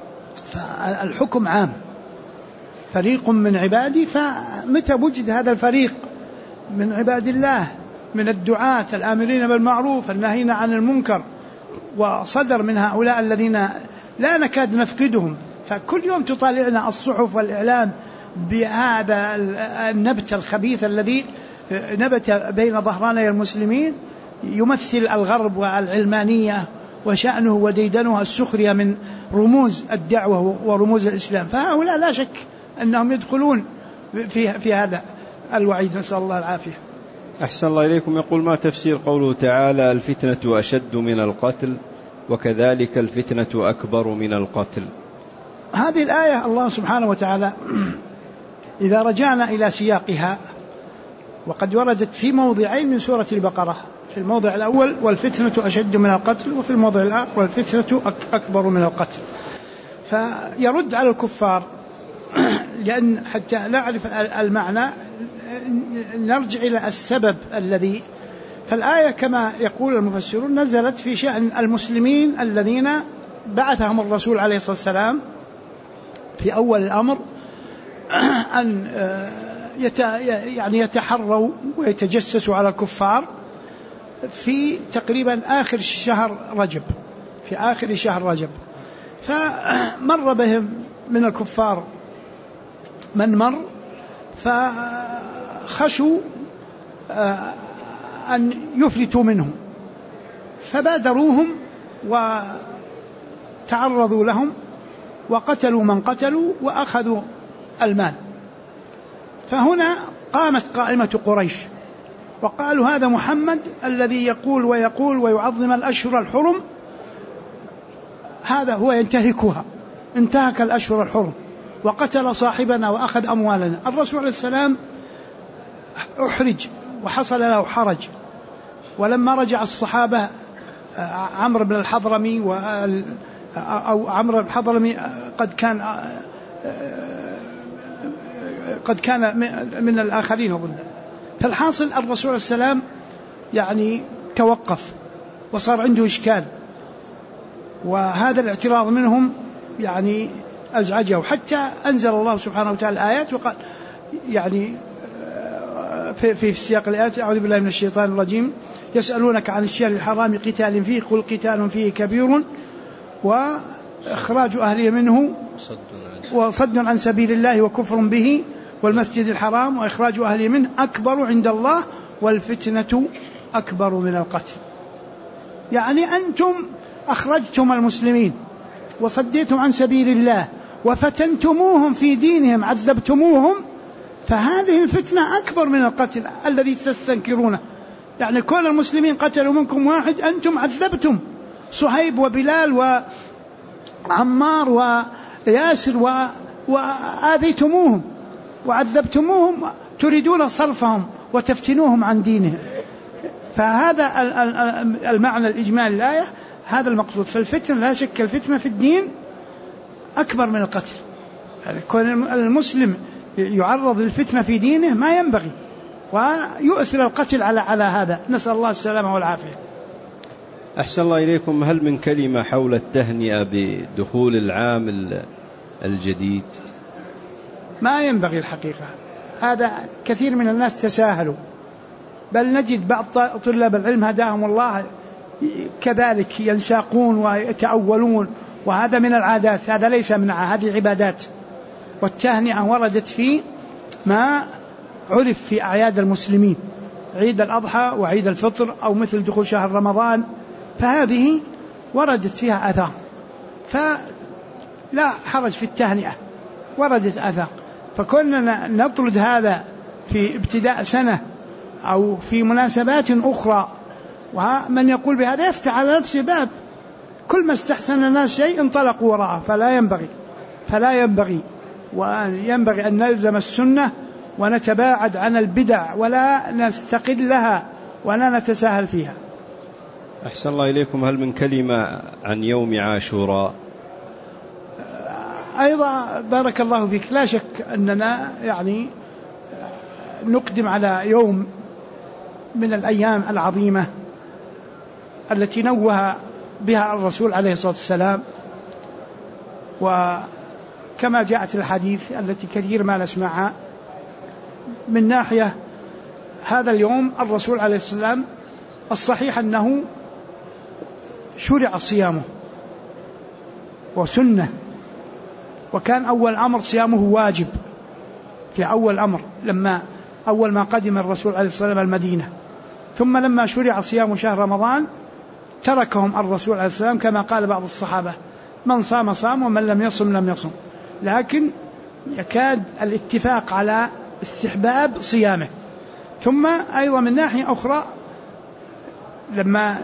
فالحكم عام، فريق من عبادي. فمتى وجد هذا الفريق من عباد الله من الدعاة الآمرين بالمعروف الناهين عن المنكر، وصدر من هؤلاء الذين لا نكاد نفقدهم، فكل يوم تطالعنا الصحف والإعلام بهذا النبت الخبيث الذي نبت بين ظهراني المسلمين، يمثل الغرب والعلمانية وشأنه وديدنها السخرية من رموز الدعوة ورموز الإسلام. فهؤلاء لا شك أنهم يدخلون في هذا الوعيد، نسأل الله العافية. أحسن الله إليكم. يقول: ما تفسير قوله تعالى: الفتنة أشد من القتل وكذلك الفتنة أكبر من القتل؟ هذه الآية الله سبحانه وتعالى إذا رجعنا إلى سياقها، وقد وردت في موضعين من سورة البقرة، في الموضع الأول والفتنة أشد من القتل، وفي الموضع الآخر والفتنة أكبر من القتل. فيرد على الكفار، لأن حتى نعرف المعنى نرجع إلى السبب الذي. فالآية كما يقول المفسرون نزلت في شأن المسلمين الذين بعثهم الرسول عليه الصلاة والسلام في أول الأمر أن يتحروا ويتجسسوا على الكفار في تقريبا آخر شهر رجب، في آخر شهر رجب. فمر بهم من الكفار من مر، فخشوا أن يفلتوا منهم، فبادروهم وتعرضوا لهم وقتلوا من قتلوا وأخذوا المال. فهنا قامت قائمة قريش وقالوا: هذا محمد الذي يقول ويعظم الأشهر الحرم، هذا هو ينتهكها، انتهك الأشهر الحرم وقتل صاحبنا وأخذ أموالنا. الرسول عليه السلام أحرج وحصل له حرج، ولما رجع الصحابة عمرو بن الحضرمي أو عمرو بن الحضرمي قد كان من الآخرين أظن. فالحاصل الرسول عليه السلام توقف وصار عنده إشكال، وهذا الاعتراض منهم أزعجه، حتى أنزل الله سبحانه وتعالى الآيات وقال في سياق الآيات: أعوذ بالله من الشيطان الرجيم، يسألونك عن الشهر الحرام قتال فيه قل قتال فيه كبير وإخراج أهله منه وصد عن سبيل الله وكفر به والمسجد الحرام وإخراج أهله منه أكبر عند الله والفتنة أكبر من القتل. أنتم أخرجتم المسلمين وصديتم عن سبيل الله وفتنتموهم في دينهم، عذبتموهم، فهذه الفتنة أكبر من القتل الذي تستنكرونه. كل المسلمين قتلوا منكم واحد، أنتم عذبتم صهيب وبلال وعمار وياسر وآذيتموهم وعذبتموهم تريدون صرفهم وتفتنوهم عن دينهم. فهذا المعنى الإجمالي الآية، هذا المقصود. فالفتنة لا شك الفتنة في الدين أكبر من القتل. يعني كون المسلم يعرض للفتنة في دينه ما ينبغي، ويؤثر القتل على هذا. نسأل الله السلامة والعافية. أحسن الله إليكم. هل من كلمة حول التهنئة بدخول العام الجديد؟ ما ينبغي الحقيقة، هذا كثير من الناس تساهلوا، بل نجد بعض طلاب العلم هداهم الله كذلك ينساقون ويتأولون، وهذا من العادات، هذا ليس من هذه عبادات. والتهنئة وردت في ما عرف في أعياد المسلمين، عيد الأضحى وعيد الفطر، أو مثل دخول شهر رمضان، فهذه وردت فيها آثار، فلا حرج في التهنئة، وردت آثار. فكنا نطرد هذا في ابتداء سنة أو في مناسبات أخرى، ومن يقول بهذا يفتح على نفسه باب، كل ما استحسن الناس شيء انطلقوا وراءه. فلا ينبغي وينبغي أن نلزم السنة ونتباعد عن البدع ولا نستقل لها ولا نتساهل فيها. أحسن الله إليكم. هل من كلمة عن يوم عاشوراء؟ أيضا بارك الله فيك، لا شك أننا يعني نقدم على يوم من الأيام العظيمة التي نوه بها الرسول عليه الصلاة والسلام، وكما جاءت الحديث التي كثير ما نسمعها. من ناحية هذا اليوم الرسول عليه الصلاة والسلام الصحيح أنه شرع صيامه وسنة، وكان أول أمر صيامه واجب في أول أمر، لما أول ما قدم الرسول عليه الصلاة والسلام المدينة. ثم لما شرع صيام شهر رمضان تركهم الرسول عليه الصلاة والسلام، كما قال بعض الصحابة: من صام صام ومن لم يصم لم يصم. لكن يكاد الاتفاق على استحباب صيامه. ثم أيضا من ناحية أخرى لما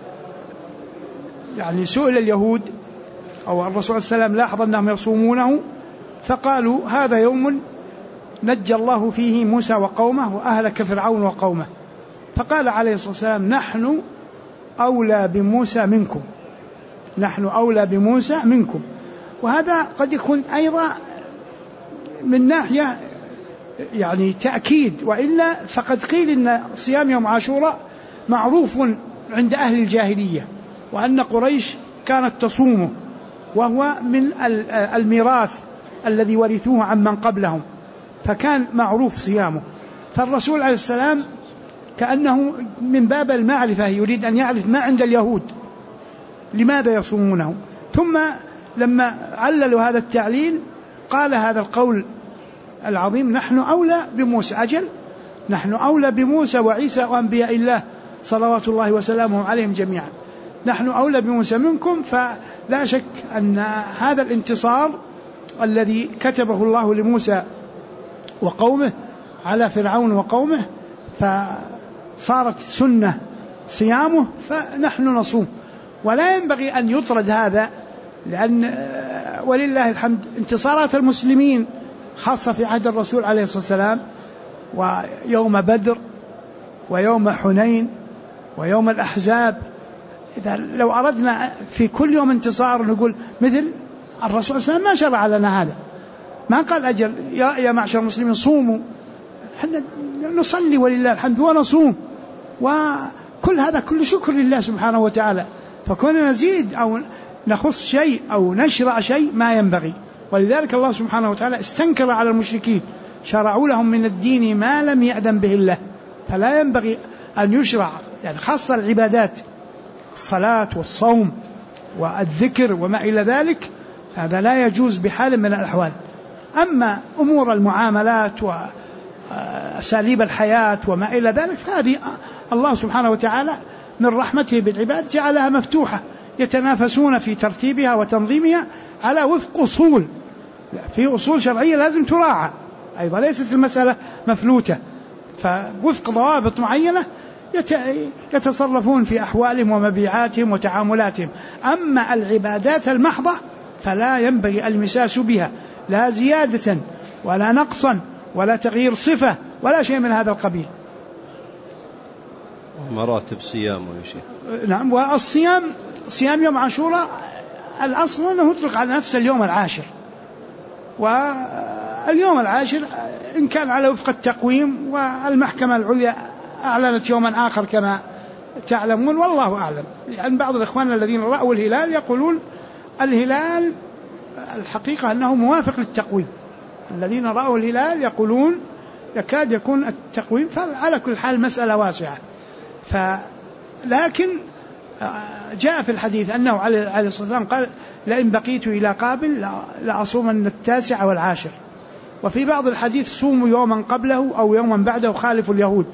يعني سئل اليهود أو الرسول صلى الله عليه وسلم لاحظ أنهم يصومونه، فقالوا: هذا يوم نجى الله فيه موسى وقومه وأهلك فرعون وقومه. فقال عليه الصلاة والسلام: نحن أولى بموسى منكم، نحن أولى بموسى منكم. وهذا قد يكون أيضا من ناحية يعني تأكيد، وإلا فقد قيل إن صيام يوم عاشوراء معروف عند أهل الجاهلية، وأن قريش كانت تصومه، وهو من الميراث الذي ورثوه عن من قبلهم، فكان معروف صيامه. فالرسول عليه السلام كأنه من باب المعرفة يريد أن يعرف ما عند اليهود لماذا يصومونه. ثم لما عللوا هذا التعليل قال هذا القول العظيم: نحن أولى بموسى. أجل، نحن أولى بموسى وعيسى وأنبياء الله صلوات الله وسلامه عليهم جميعا، نحن أولى بموسى منكم. فلا شك أن هذا الانتصار الذي كتبه الله لموسى وقومه على فرعون وقومه فصارت سنة صيامه، فنحن نصوم. ولا ينبغي أن يطرد هذا، لأن ولله الحمد انتصارات المسلمين خاصة في عهد الرسول عليه الصلاة والسلام، ويوم بدر ويوم حنين ويوم الأحزاب، إذا لو أردنا في كل يوم انتصار نقول مثل الرسول صلى الله عليه وسلم ما شرع لنا هذا، ما قال أجل يا معشر المسلمين صوموا، احنا نصلي ولله الحمد ونصوم، وكل هذا كل شكر لله سبحانه وتعالى. فكنا نزيد أو نخص شيء أو نشرع شيء ما ينبغي. ولذلك الله سبحانه وتعالى استنكر على المشركين، شرعوا لهم من الدين ما لم يأذن به الله، فلا ينبغي أن يشرع يعني خاصة العبادات، الصلاة والصوم والذكر وما إلى ذلك، هذا لا يجوز بحال من الأحوال. أما أمور المعاملات وأساليب الحياة وما إلى ذلك فهذه الله سبحانه وتعالى من رحمته بالعباد جعلها مفتوحة، يتنافسون في ترتيبها وتنظيمها على وفق أصول، في أصول شرعية لازم تراعى أيضا، ليست المسألة مفلوتة، فوفق ضوابط معينة يتصرفون في أحوالهم ومبيعاتهم وتعاملاتهم. أما العبادات المحضة فلا ينبغي المساس بها، لا زيادة ولا نقصا ولا تغيير صفة ولا شيء من هذا القبيل. مراتب صيام يا شيخ. نعم. والصيام صيام يوم عاشوراء الأصل أنه يطلق على نفس اليوم العاشر، واليوم العاشر إن كان على وفق التقويم، والمحكمة العليا أعلنت يوما آخر كما تعلمون، والله أعلم. يعني بعض الإخوان الذين رأوا الهلال يقولون الهلال الحقيقة أنه موافق للتقويم، الذين رأوا الهلال يقولون يكاد يكون التقويم، فعلى كل حال مسألة واسعة. لكن جاء في الحديث أنه عليه الصلاة والسلام قال لئن بقيت إلى قابل لأصومن 9 والعاشر، وفي بعض الحديث صوموا يوما قبله أو يوما بعده خالفوا اليهود.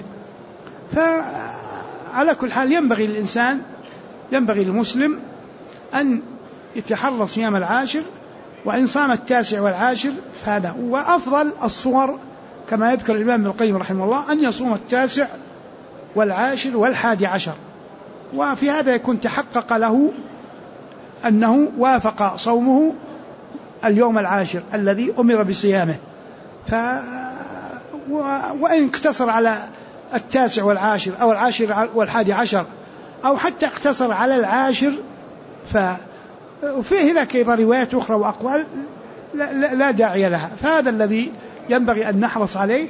فعلى كل حال ينبغي المسلم أن يتحرى صيام العاشر، وإن صام 9 والعاشر فهذا. وأفضل الصور كما يذكر الإمام ابن القيم رحمه الله أن يصوم 9 والعاشر وال11، وفي هذا يكون تحقق له أنه وافق صومه اليوم العاشر الذي أمر بصيامه. وإن اقتصر على 9 والعاشر أو 10 وال11 أو حتى اقتصر على العاشر، وفيه لك روايات أخرى وأقوال لا داعي لها. فهذا الذي ينبغي أن نحرص عليه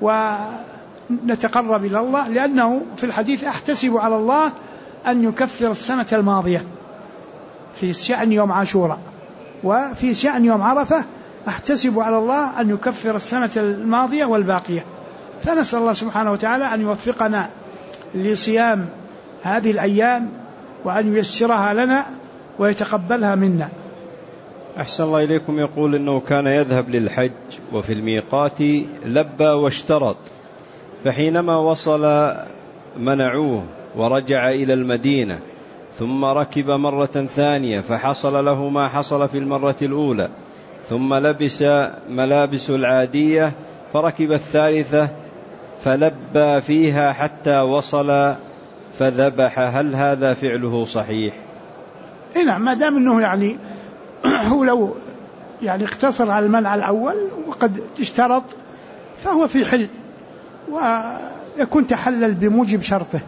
ونتقرب إلى الله، لأنه في الحديث أحتسب على الله أن يكفر السنة الماضية في شأن يوم عاشوراء، وفي شأن يوم عرفة أحتسب على الله أن يكفر السنة الماضية والباقية. فنسأل الله سبحانه وتعالى أن يوفقنا لصيام هذه الأيام وأن ييسرها لنا ويتقبلها منا. أحسن الله إليكم. يقول إنه كان يذهب للحج وفي الميقات لبى واشترط، فحينما وصل منعوه ورجع إلى المدينة، ثم ركب مرة ثانية فحصل له ما حصل في المرة الأولى، ثم لبس ملابس العادية فركب الثالثة فلبى فيها حتى وصل فذبح، هل هذا فعله صحيح؟ نعم، ما دام أنه يعني هو لو يعني اقتصر على المنع الأول وقد اشترط فهو في حل، ويكون تحلل بموجب شرطه.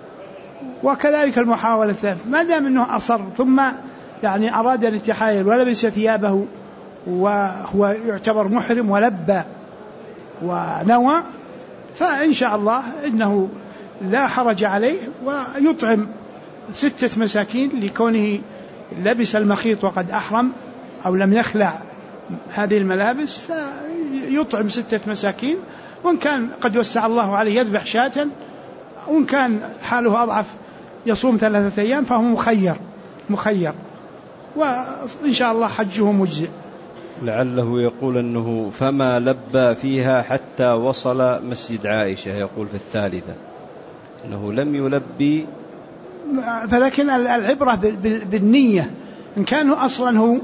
وكذلك المحاولة الثالثة، ما دام أنه أصر ثم يعني أراد أن يتحايل ولبس ثيابه وهو يعتبر محرم ولبى ونوى، فإن شاء الله إنه لا حرج عليه، ويطعم 6 مساكين لكونه لبس المخيط وقد أحرم أو لم يخلع هذه الملابس، فيطعم 6 مساكين، وإن كان قد وسع الله عليه يذبح شاة، وإن كان حاله أضعف يصوم 3 أيام، فهو مخير، وإن شاء الله حجه مجزئ. لعله يقول أنه فما لبى فيها حتى وصل مسجد عائشة، يقول في الثالثة أنه لم يلبي، فلكن العبرة بالنية. إن كانوا أصلا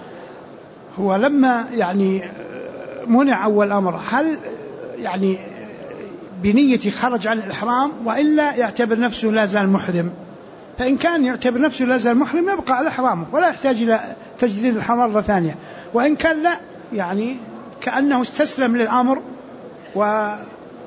هو لما يعني منع أول أمر، هل يعني بنية خرج عن الإحرام وإلا يعتبر نفسه لا زال محرم؟ فإن كان يعتبر نفسه لا زال محرم يبقى على إحرامه ولا يحتاج إلى تجديد الإحرام مرة ثانية. وإن كان لا، يعني كأنه استسلم للأمر وخرج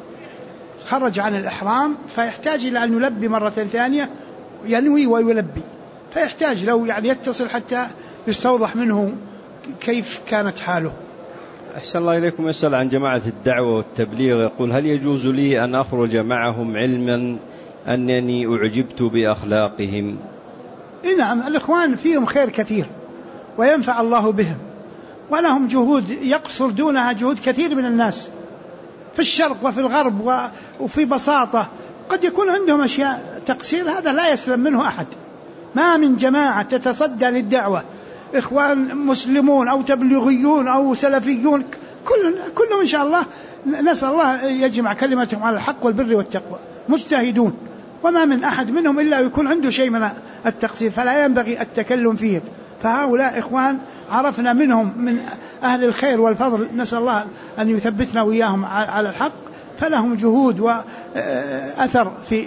عن الإحرام، فيحتاج إلى أن يلبي مرة ثانية، ينوي ويلبي، فيحتاج لو يعني يتصل حتى يستوضح منه كيف كانت حاله. أحسن الله إليكم. يسأل عن جماعة الدعوة والتبليغ، يقول هل يجوز لي أن أخرج معهم علما أنني أعجبت بأخلاقهم؟ نعم، الإخوان فيهم خير كثير وينفع الله بهم، ولهم جهود يقصر دونها جهود كثير من الناس في الشرق وفي الغرب وفي بساطة. قد يكون عندهم أشياء تقصير، هذا لا يسلم منه أحد. ما من جماعة تتصدى للدعوة، إخوان مسلمون أو تبليغيون أو سلفيون، كلهم إن شاء الله نسأل الله يجمع كلمتهم على الحق والبر والتقوى، مجتهدون، وما من أحد منهم إلا يكون عنده شيء من التقصير، فلا ينبغي التكلم فيهم. فهؤلاء إخوان عرفنا منهم من أهل الخير والفضل، نسأل الله أن يثبتنا وإياهم على الحق، فلهم جهود وأثر في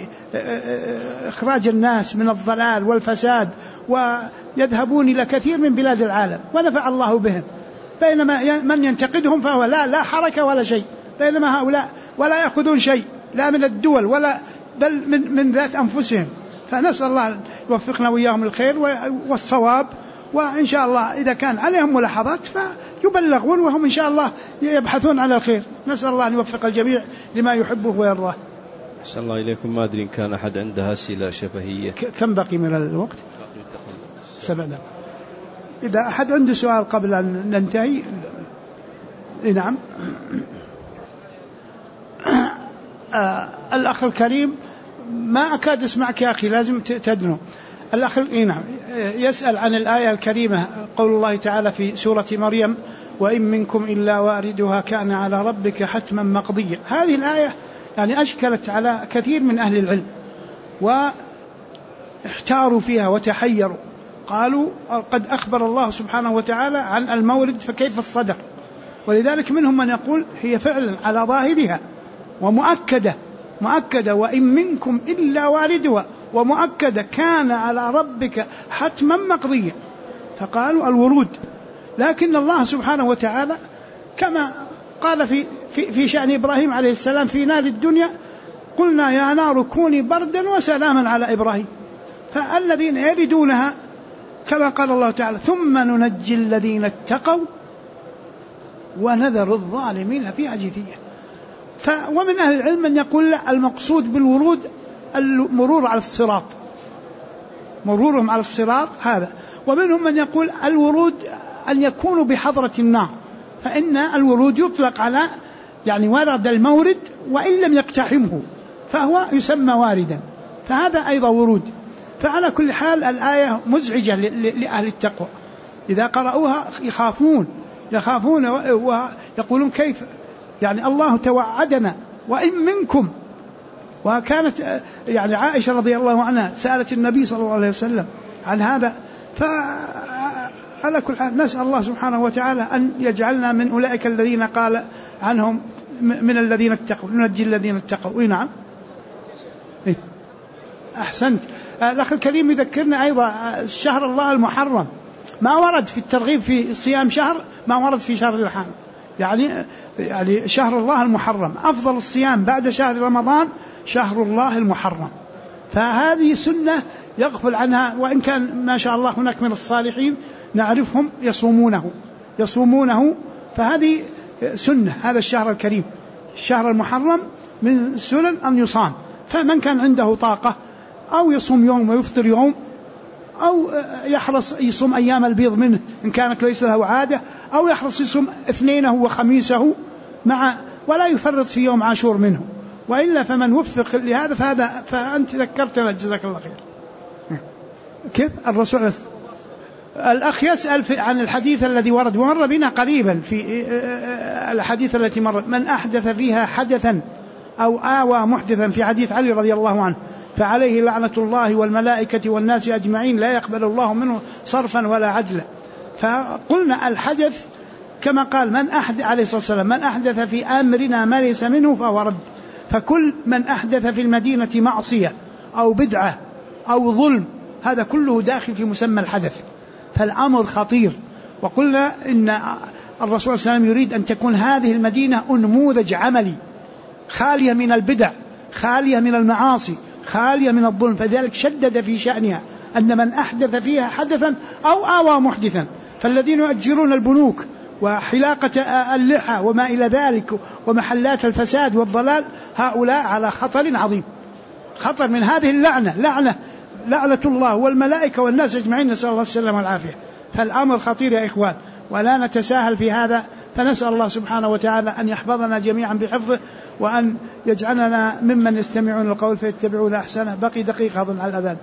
إخراج الناس من الضلال والفساد، ويذهبون إلى كثير من بلاد العالم ونفع الله بهم. بينما من ينتقدهم فهو لا حركة ولا شيء، بينما هؤلاء ولا يأخذون شيء لا من الدول ولا بل من ذات أنفسهم. فنسأل الله يوفقنا وإياهم الخير والصواب، وإن شاء الله إذا كان عليهم ملاحظات فيبلغون وهم إن شاء الله يبحثون على الخير. نسأل الله أن يوفق الجميع لما يحبه ويرضاه. أحسن الله إليكم. ما أدري إن كان أحد عنده أسئلة شفهية. كم بقي من الوقت؟ 7 دقائق. إذا أحد عنده سؤال قبل أن ننتهي. نعم. الأخ الكريم ما أكاد أسمعك يا أخي، لازم تدنو. الأخ نعم يسأل عن الآية الكريمة، قول الله تعالى في سورة مريم: وإن منكم إلا واردها كان على ربك حتما مقضيا. هذه الآية يعني أشكلت على كثير من أهل العلم واحتاروا فيها وتحيروا، قالوا قد أخبر الله سبحانه وتعالى عن المورد فكيف الصدر، ولذلك منهم من يقول هي فعلا على ظاهرها ومؤكدة وإن منكم إلا واردها ومؤكدة كان على ربك حتما مقضيا، فقالوا الورود. لكن الله سبحانه وتعالى كما قال في شأن إبراهيم عليه السلام في نار الدنيا: قلنا يا نار كوني بردا وسلاما على إبراهيم. فالذين يردونها كما قال الله تعالى: ثم ننجي الذين اتقوا ونذر الظالمين فيها جثيا. ومن أهل العلم من يقول لا، المقصود بالورود المرور على الصراط، مرورهم على الصراط هذا. ومنهم من يقول الورود أن يكونوا بحضرة النار، فإن الورود يطلق على يعني ورد المورد وإن لم يقتحمه فهو يسمى واردا، فهذا أيضا ورود. فعلى كل حال الآية مزعجة لأهل التقوى، إذا قرأوها يخافون ويقولون كيف يعني الله توعدنا وإن منكم. وكانت يعني عائشة رضي الله عنها سألت النبي صلى الله عليه وسلم عن هذا. فعلى كل حال نسأل الله سبحانه وتعالى أن يجعلنا من أولئك الذين قال عنهم من الذين اتقوا، ننجي الذين اتقوا. نعم أحسنت. الأخ الكريم يذكرنا أيضا شهر الله المحرم، ما ورد في الترغيب في صيام شهر ما ورد في شهر الحرام، يعني شهر الله المحرم أفضل الصيام بعد شهر رمضان شهر الله المحرم. فهذه سنة يغفل عنها، وإن كان ما شاء الله هناك من الصالحين نعرفهم يصومونه، فهذه سنة. هذا الشهر الكريم الشهر المحرم من سنن أن يصام، فمن كان عنده طاقة أو يصوم يوم ويفطر يوم، أو يحرص يصوم أيام البيض منه إن كانت ليس له عادة، أو يحرص يصوم اثنينه وخميسه ولا يفرط في يوم عاشور منه. وإلا فمن وفق لهذا فأنت ذكرتنا جزاك الله خير. كيف الرسول الأخ يسأل عن الحديث الذي ورد ومر بنا قريبا في الحديث التي مرت: من أحدث فيها حدثا أو آوى محدثا، في حديث علي رضي الله عنه: فعليه لعنة الله والملائكة والناس أجمعين لا يقبل الله منه صرفا ولا عدلا. فقلنا الحدث كما قال من أحدث عليه الصلاة والسلام: من أحدث في أمرنا ما ليس منه فهو رد. فكل من أحدث في المدينة معصية أو بدعة أو ظلم هذا كله داخل في مسمى الحدث، فالأمر خطير. وقلنا إن الرسول صلى الله عليه وسلم يريد أن تكون هذه المدينة نموذج عملي، خالية من البدع، خالية من المعاصي، خالية من الظلم، فذلك شدد في شأنها أن من أحدث فيها حدثا أو آوى محدثا. فالذين يؤجرون البنوك وحلاقة اللحى وما إلى ذلك ومحلات الفساد والضلال هؤلاء على خطر عظيم، خطر من هذه لعنة الله والملائكة والناس أجمعين، نسأل الله السلامة والعافية. فالأمر خطير يا إخوان، ولا نتساهل في هذا. فنسأل الله سبحانه وتعالى أن يحفظنا جميعا بحفظه، وأن يجعلنا ممن يستمعون القول فيتبعون أحسنه. بقي دقيقة أظن على الأذان.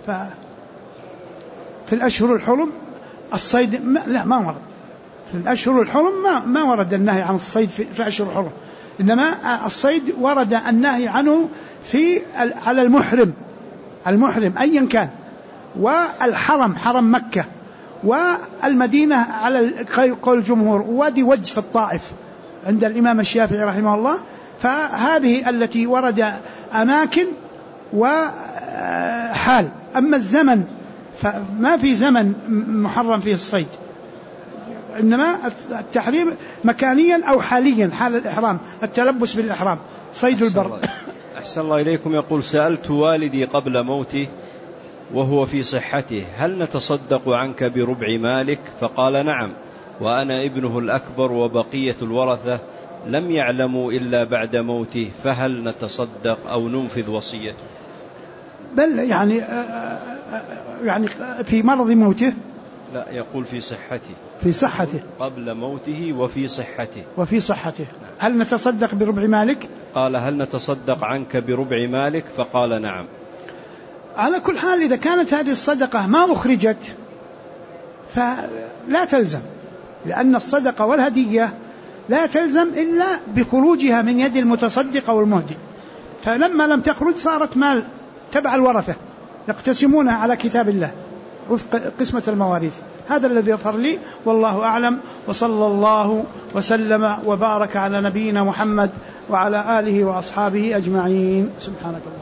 في الأشهر الحرم الصيد لا ما ورد في الأشهر الحرم، ما ورد النهي عن الصيد في أشهر الحرم، إنما الصيد ورد النهي عنه على المحرم أيا كان، والحرم حرم مكة، والمدينة على قول الجمهور، وادي وجه في الطائف عند الإمام الشافعي رحمه الله. فهذه التي ورد أماكن وحال. أما الزمن فما في زمن محرم فيه الصيد، إنما التحريم مكانيا أو حاليا، حال الإحرام، التلبس بالإحرام، صيد البر. أحسن الله إليكم. يقول: سألت والدي قبل موته وهو في صحته: هل نتصدق عنك بربع مالك؟ فقال: نعم، وأنا ابنه الأكبر وبقية الورثة لم يعلموا إلا بعد موته، فهل نتصدق أو ننفذ وصيته؟ بل يعني في مرض موته؟ لا، يقول في صحته. في صحته، قبل موته وفي صحته. وفي صحته. هل نتصدق بربع مالك؟ قال: هل نتصدق عنك بربع مالك؟ فقال: نعم. على كل حال إذا كانت هذه الصدقة ما أخرجت فلا تلزم، لأن الصدقة والهدية لا تلزم إلا بخروجها من يد المتصدق أو المهدي، فلما لم تخرج صارت مال تبع الورثة يقتسمونها على كتاب الله وفق قسمة المواريث. هذا الذي يظهر لي، والله أعلم، وصلى الله وسلم وبارك على نبينا محمد وعلى آله وأصحابه أجمعين. سبحانك الله.